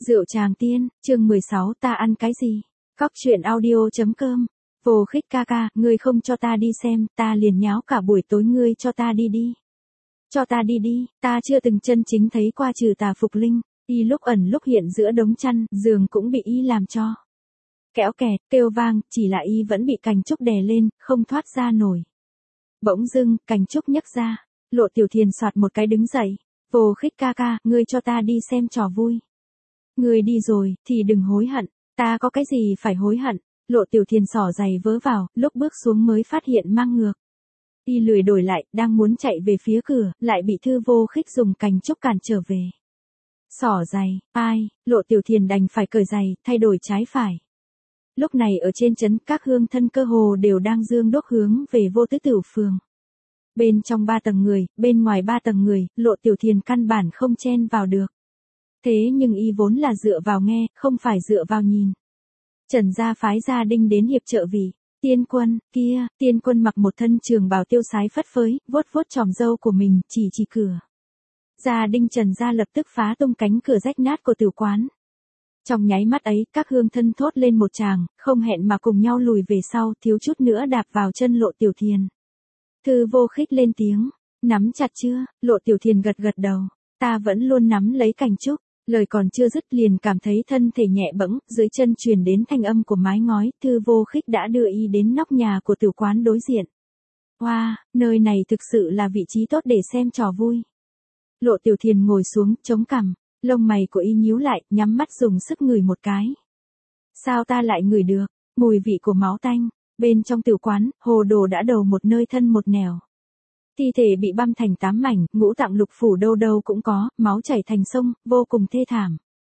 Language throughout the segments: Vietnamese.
Rượu Tràng Tiên, chương 16, ta ăn cái gì? Cóc truyện audio.com. Vô Khích ca ca, ngươi không cho ta đi xem, ta liền nháo cả buổi tối, ngươi cho ta đi đi. Cho ta đi đi, ta chưa từng chân chính thấy qua trừ tà phục linh, y lúc ẩn lúc hiện giữa đống chăn, giường cũng bị y làm cho. Kéo kẹt, kêu vang, chỉ là y vẫn bị cành trúc đè lên, không thoát ra nổi. Bỗng dưng, cành trúc nhấc ra, Lộ Tiểu Thiền soạt một cái đứng dậy. Vô Khích ca ca, ngươi cho ta đi xem trò vui. Ngươi đi rồi, thì đừng hối hận, ta có cái gì phải hối hận. Lộ Tiểu Thiền xỏ giày vớ vào, lúc bước xuống mới phát hiện mang ngược. Y lười đổi lại, đang muốn chạy về phía cửa, lại bị Thư Vô Khích dùng cành trúc cản trở về. Xỏ giày, ai, Lộ Tiểu Thiền đành phải cởi giày, thay đổi trái phải. Lúc này ở trên trấn, các hương thân cơ hồ đều đang dương đốt hướng về Vô Tứ Tửu phường. Bên trong 3 tầng người, bên ngoài 3 tầng người, Lộ Tiểu Thiền căn bản không chen vào được. Thế nhưng y vốn là dựa vào nghe, không phải dựa vào nhìn. Trần gia phái Gia Đinh đến hiệp trợ vì Tiên Quân, kia, Tiên Quân mặc một thân trường bào tiêu sái phất phới, vuốt vuốt chòm râu của mình, chỉ cửa. Gia Đinh Trần gia lập tức phá tung cánh cửa rách nát của tiểu quán. Trong nháy mắt ấy, các hương thân thốt lên một tràng, không hẹn mà cùng nhau lùi về sau, thiếu chút nữa đạp vào chân Lộ Tiểu Thiền. Thư Vô Khích lên tiếng, nắm chặt chưa? Lộ Tiểu Thiền gật gật đầu, ta vẫn luôn nắm lấy cành trúc. Lời còn chưa dứt liền cảm thấy thân thể nhẹ bẫng, dưới chân truyền đến thanh âm của mái ngói, Thư Vô Khích đã đưa y đến nóc nhà của tiểu quán đối diện. Wow, nơi này thực sự là vị trí tốt để xem trò vui. Lộ Tiểu Thiền ngồi xuống, chống cằm, lông mày của y nhíu lại, nhắm mắt dùng sức ngửi một cái. Sao ta lại ngửi được? Mùi vị của máu tanh. Bên trong tiểu quán, hồ đồ đã đầu một nơi thân một nẻo. Thi thể bị băm thành 8 mảnh, ngũ tạng lục phủ đâu đâu cũng có, máu chảy thành sông, vô cùng thê thảm.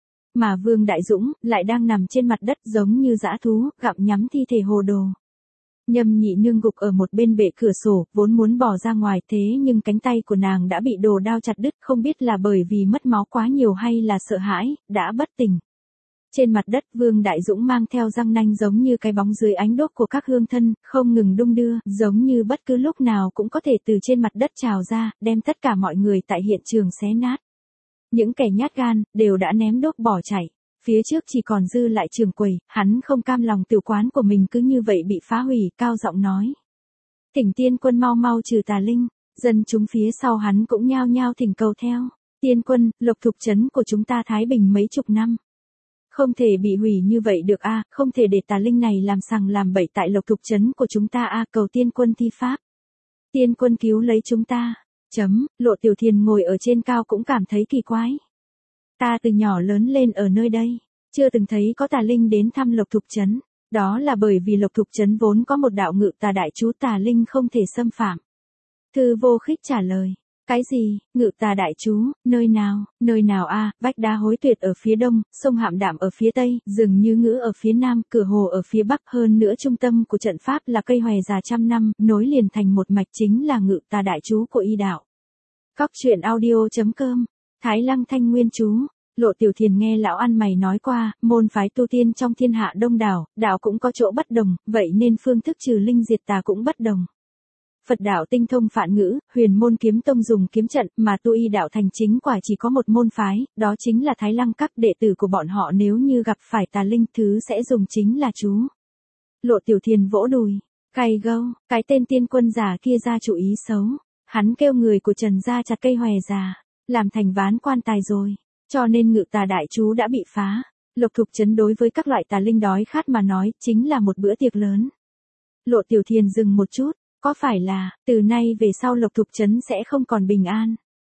Mà Vương Đại Dũng, lại đang nằm trên mặt đất giống như dã thú, gặm nhắm thi thể hồ đồ. Nhâm Nhị Nương gục ở một bên bệ cửa sổ, vốn muốn bỏ ra ngoài, thế nhưng cánh tay của nàng đã bị đồ đao chặt đứt, không biết là bởi vì mất máu quá nhiều hay là sợ hãi, đã bất tỉnh. Trên mặt đất, Vương Đại Dũng mang theo răng nanh giống như cái bóng dưới ánh đốt của các hương thân, không ngừng đung đưa, giống như bất cứ lúc nào cũng có thể từ trên mặt đất trào ra, đem tất cả mọi người tại hiện trường xé nát. Những kẻ nhát gan, đều đã ném đốt bỏ chạy. Phía trước chỉ còn dư lại Trường Quầy, hắn không cam lòng tiểu quán của mình cứ như vậy bị phá hủy, cao giọng nói. Thỉnh Tiên Quân mau mau trừ tà linh, dân chúng phía sau hắn cũng nhao nhao thỉnh cầu theo. Tiên Quân, Lộc Thục trấn của chúng ta thái bình mấy chục năm. Không thể bị hủy như vậy được a, không thể để tà linh này làm sằng làm bậy tại Lộc Thục trấn của chúng ta a, cầu Tiên Quân thi pháp. Tiên Quân cứu lấy chúng ta. Lộ Tiểu Thiền ngồi ở trên cao cũng cảm thấy kỳ quái. Ta từ nhỏ lớn lên ở nơi đây, chưa từng thấy có tà linh đến thăm Lộc Thục trấn, đó là bởi vì Lộc Thục trấn vốn có một đạo ngự tà đại chú, tà linh không thể xâm phạm. Thư Vô Khích trả lời. Cái gì, ngự tà đại chú, nơi nào a? Vách đá Hối Tuyệt ở phía đông, sông Hạm Đạm ở phía tây, rừng Như Ngữ ở phía nam, cửa hồ ở phía bắc, hơn nữa trung tâm của trận pháp là cây hòe già trăm năm, nối liền thành một mạch chính là ngự tà đại chú của y đạo. Cóc truyện audio.com, Thái Lăng Thanh Nguyên chú. Lộ Tiểu Thiền nghe lão ăn mày nói qua, môn phái tu tiên trong thiên hạ đông đảo, đạo cũng có chỗ bất đồng, vậy nên phương thức trừ linh diệt tà cũng bất đồng. Phật đạo tinh thông phạn ngữ, Huyền Môn Kiếm Tông dùng kiếm trận, mà tu y đạo thành chính quả chỉ có một môn phái, đó chính là Thái Lăng Các, đệ tử của bọn họ nếu như gặp phải tà linh, thứ sẽ dùng chính là chú. Lộ Tiểu Thiền vỗ đùi, cay gâu, cái tên Tiên Quân giả kia ra chủ ý xấu, hắn kêu người của Trần gia chặt cây hòe già, làm thành ván quan tài rồi, cho nên ngự tà đại chú đã bị phá. Lộc Thục trấn đối với các loại tà linh đói khát mà nói, chính là một bữa tiệc lớn. Lộ Tiểu Thiền dừng một chút. Có phải là, từ nay về sau Lộc Thục trấn sẽ không còn bình an?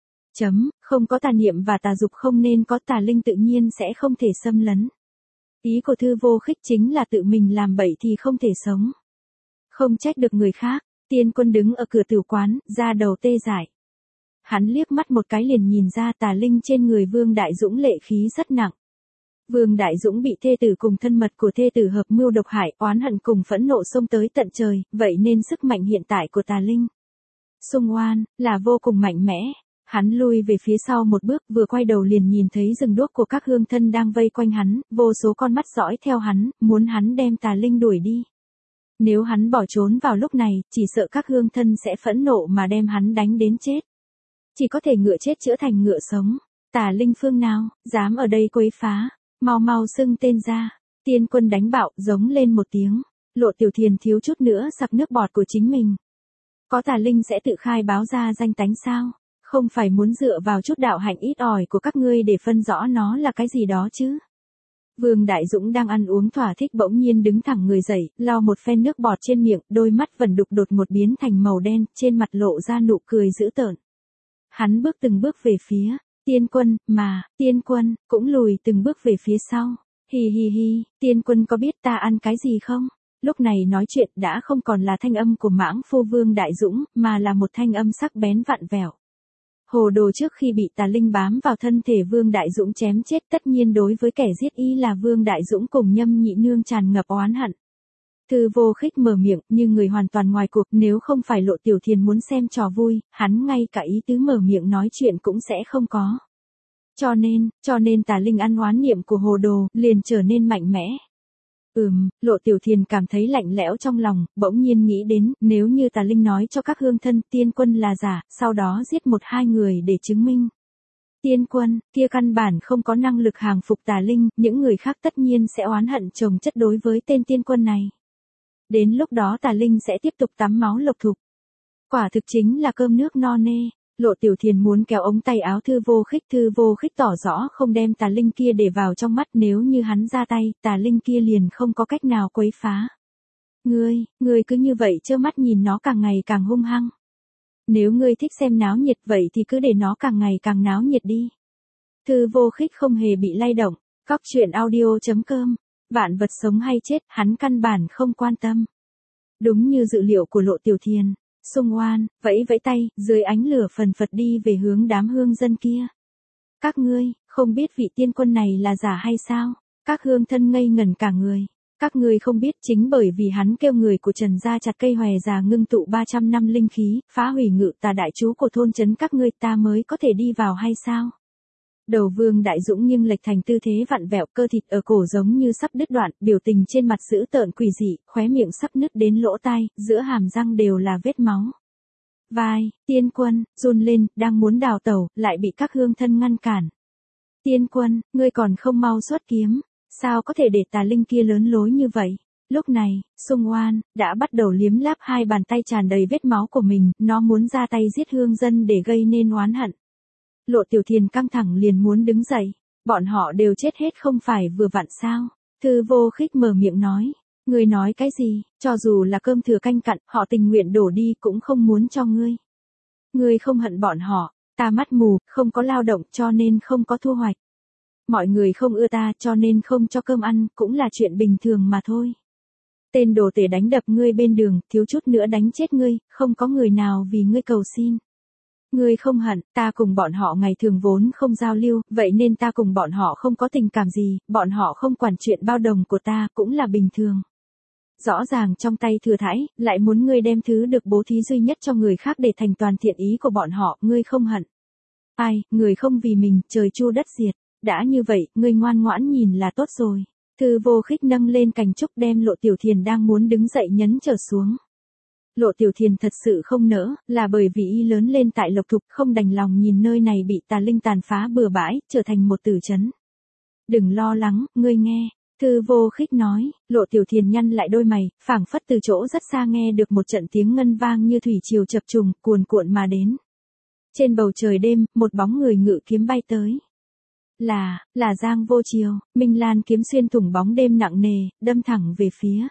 Không có tà niệm và tà dục, không nên có tà linh, tự nhiên sẽ không thể xâm lấn. Ý của Thư Vô Khích chính là tự mình làm bậy thì không thể sống. Không trách được người khác. Tiên Quân đứng ở cửa tiểu quán, da đầu tê dại. Hắn liếc mắt một cái liền nhìn ra tà linh trên người Vương Đại Dũng lệ khí rất nặng. Vương Đại Dũng bị thê tử cùng thân mật của thê tử hợp mưu độc hại, oán hận cùng phẫn nộ xông tới tận trời, vậy nên sức mạnh hiện tại của tà linh xung oan là vô cùng mạnh mẽ. Hắn lui về phía sau một bước, vừa quay đầu liền nhìn thấy rừng đuốc của các hương thân đang vây quanh hắn, vô số con mắt dõi theo hắn, muốn hắn đem tà linh đuổi đi. Nếu hắn bỏ trốn vào lúc này, chỉ sợ các hương thân sẽ phẫn nộ mà đem hắn đánh đến chết. Chỉ có thể ngựa chết chữa thành ngựa sống. Tà linh phương nào, dám ở đây quấy phá, mau mau xưng tên ra. Tiên Quân đánh bạo, giống lên một tiếng. Lộ Tiểu Thiền thiếu chút nữa sặc nước bọt của chính mình. Có tà linh sẽ tự khai báo ra danh tánh sao? Không phải muốn dựa vào chút đạo hạnh ít ỏi của các ngươi để phân rõ nó là cái gì đó chứ? Vương Đại Dũng đang ăn uống thỏa thích bỗng nhiên đứng thẳng người dậy, lau một phen nước bọt trên miệng, đôi mắt vẩn đục đột một biến thành màu đen, trên mặt lộ ra nụ cười dữ tợn. Hắn bước từng bước về phía Tiên Quân, mà Tiên Quân cũng lùi từng bước về phía sau. Hi hi hi, Tiên Quân có biết ta ăn cái gì không? Lúc này nói chuyện đã không còn là thanh âm của mãng phu Vương Đại Dũng, mà là một thanh âm sắc bén vặn vẹo. Hồ đồ trước khi bị tà linh bám vào thân thể Vương Đại Dũng chém chết, tất nhiên đối với kẻ giết y là Vương Đại Dũng cùng Nhâm Nhị Nương tràn ngập oán hận. Thư Vô Khích mở miệng, như người hoàn toàn ngoài cuộc, nếu không phải Lộ Tiểu Thiền muốn xem trò vui, hắn ngay cả ý tứ mở miệng nói chuyện cũng sẽ không có. Cho nên tà linh ăn oán niệm của hồ đồ, liền trở nên mạnh mẽ. Lộ Tiểu Thiền cảm thấy lạnh lẽo trong lòng, bỗng nhiên nghĩ đến, nếu như tà linh nói cho các hương thân Tiên Quân là giả, sau đó giết một hai người để chứng minh. Tiên Quân, kia căn bản không có năng lực hàng phục tà linh, những người khác tất nhiên sẽ oán hận chồng chất đối với tên Tiên Quân này. Đến lúc đó tà linh sẽ tiếp tục tắm máu lục thục. Quả thực chính là cơm nước no nê. Lộ Tiểu Thiền muốn kéo ống tay áo Thư Vô Khích tỏ rõ không đem tà linh kia để vào trong mắt, nếu như hắn ra tay, tà linh kia liền không có cách nào quấy phá. Ngươi cứ như vậy trơ mắt nhìn nó càng ngày càng hung hăng. Nếu ngươi thích xem náo nhiệt vậy thì cứ để nó càng ngày càng náo nhiệt đi. Thư Vô Khích không hề bị lay động, Cóc Truyện Audio.com, vạn vật sống hay chết, hắn căn bản không quan tâm. Đúng như dự liệu của Lộ Tiểu Thiền. Sung Oan vẫy vẫy tay, dưới ánh lửa phần phật đi về hướng đám hương dân kia. Các ngươi, không biết vị Tiên Quân này là giả hay sao? Các hương thân ngây ngẩn cả người. Các ngươi không biết chính bởi vì hắn kêu người của Trần gia chặt cây hòe già ngưng tụ 300 năm linh khí, phá hủy ngự tà đại chú của thôn trấn các ngươi, ta mới có thể đi vào hay sao? Đầu Vương Đại Dũng nghiêng lệch thành tư thế vặn vẹo, cơ thịt ở cổ giống như sắp đứt đoạn, biểu tình trên mặt dữ tợn quỷ dị, khóe miệng sắp nứt đến lỗ tai, giữa hàm răng đều là vết máu. Vai, Tiên Quân, run lên, đang muốn đào tẩu, lại bị các hương thân ngăn cản. Tiên Quân, ngươi còn không mau xuất kiếm, sao có thể để tà linh kia lớn lối như vậy? Lúc này, Sung Oan đã bắt đầu liếm láp hai bàn tay tràn đầy vết máu của mình, nó muốn ra tay giết hương dân để gây nên oán hận. Lộ Tiểu Thiền căng thẳng liền muốn đứng dậy, bọn họ đều chết hết không phải vừa vặn sao? Thư Vô Khích mở miệng nói, ngươi nói cái gì, cho dù là cơm thừa canh cặn, họ tình nguyện đổ đi cũng không muốn cho ngươi. Ngươi không hận bọn họ, ta mắt mù, không có lao động cho nên không có thu hoạch. Mọi người không ưa ta cho nên không cho cơm ăn, cũng là chuyện bình thường mà thôi. Tên đồ tể đánh đập ngươi bên đường, thiếu chút nữa đánh chết ngươi, không có người nào vì ngươi cầu xin. Ngươi không hận, ta cùng bọn họ ngày thường vốn không giao lưu, vậy nên ta cùng bọn họ không có tình cảm gì, bọn họ không quản chuyện bao đồng của ta, cũng là bình thường. Rõ ràng trong tay thừa thãi, lại muốn ngươi đem thứ được bố thí duy nhất cho người khác để thành toàn thiện ý của bọn họ, ngươi không hận. Ai, người không vì mình, trời chu đất diệt, đã như vậy, ngươi ngoan ngoãn nhìn là tốt rồi. Thư Vô Khích nâng lên cành trúc đem Lộ Tiểu Thiền đang muốn đứng dậy nhấn trở xuống. Lộ Tiểu Thiền thật sự không nỡ, là bởi vì y lớn lên tại Lộc Thục, không đành lòng nhìn nơi này bị tà linh tàn phá bừa bãi, trở thành một tử trấn. Đừng lo lắng, ngươi nghe. Thư Vô Khích nói, Lộ Tiểu Thiền nhăn lại đôi mày, phảng phất từ chỗ rất xa nghe được một trận tiếng ngân vang như thủy triều chập trùng, cuồn cuộn mà đến. Trên bầu trời đêm, một bóng người ngự kiếm bay tới. Là Giang Vô Triều, Minh Lan kiếm xuyên thủng bóng đêm nặng nề, đâm thẳng về phía.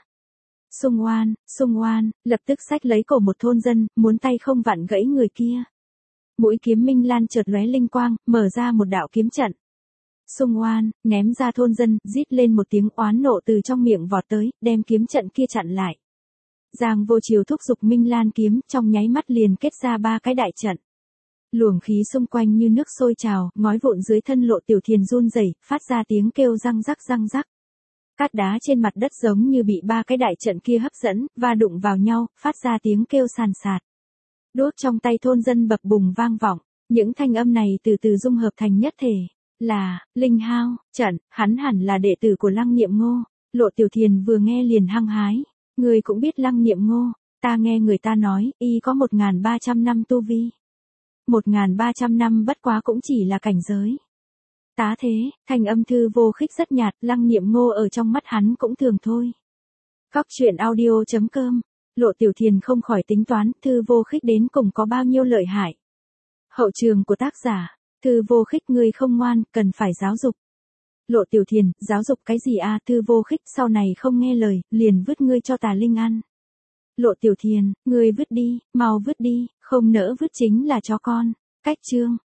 Sung Oan, lập tức xách lấy cổ một thôn dân, muốn tay không vặn gãy người kia. Mũi kiếm Minh Lan chợt lóe linh quang, mở ra một đạo kiếm trận. Sung Oan, ném ra thôn dân, rít lên một tiếng oán nộ từ trong miệng vọt tới, đem kiếm trận kia chặn lại. Giang Vô Triều thúc giục Minh Lan kiếm, trong nháy mắt liền kết ra 3 cái đại trận. Luồng khí xung quanh như nước sôi trào, ngói vụn dưới thân Lộ Tiểu Thiền run rẩy, phát ra tiếng kêu răng rắc. Cát đá trên mặt đất giống như bị 3 cái đại trận kia hấp dẫn, và đụng vào nhau, phát ra tiếng kêu sàn sạt. Đuốc trong tay thôn dân bập bùng vang vọng, những thanh âm này từ từ dung hợp thành nhất thể. Là, Linh Hao, Trận, hắn hẳn là đệ tử của Lăng Niệm Ngô. Lộ Tiểu Thiền vừa nghe liền hăng hái. Người cũng biết Lăng Niệm Ngô, ta nghe người ta nói, y có 1.300 năm tu vi. 1.300 năm bất quá cũng chỉ là cảnh giới. Tá thế, thanh âm Thư Vô Khích rất nhạt, Lăng Niệm Ngô ở trong mắt hắn cũng thường thôi. Cóc truyện audio.com, Lộ Tiểu Thiền không khỏi tính toán, Thư Vô Khích đến cùng có bao nhiêu lợi hại. Hậu trường của tác giả, Thư Vô Khích ngươi không ngoan, cần phải giáo dục. Lộ Tiểu Thiền, giáo dục cái gì a? Thư Vô Khích sau này không nghe lời, liền vứt ngươi cho Tà Linh ăn. Lộ Tiểu Thiền, ngươi vứt đi, mau vứt đi, không nỡ vứt chính là chó con. Cách chương.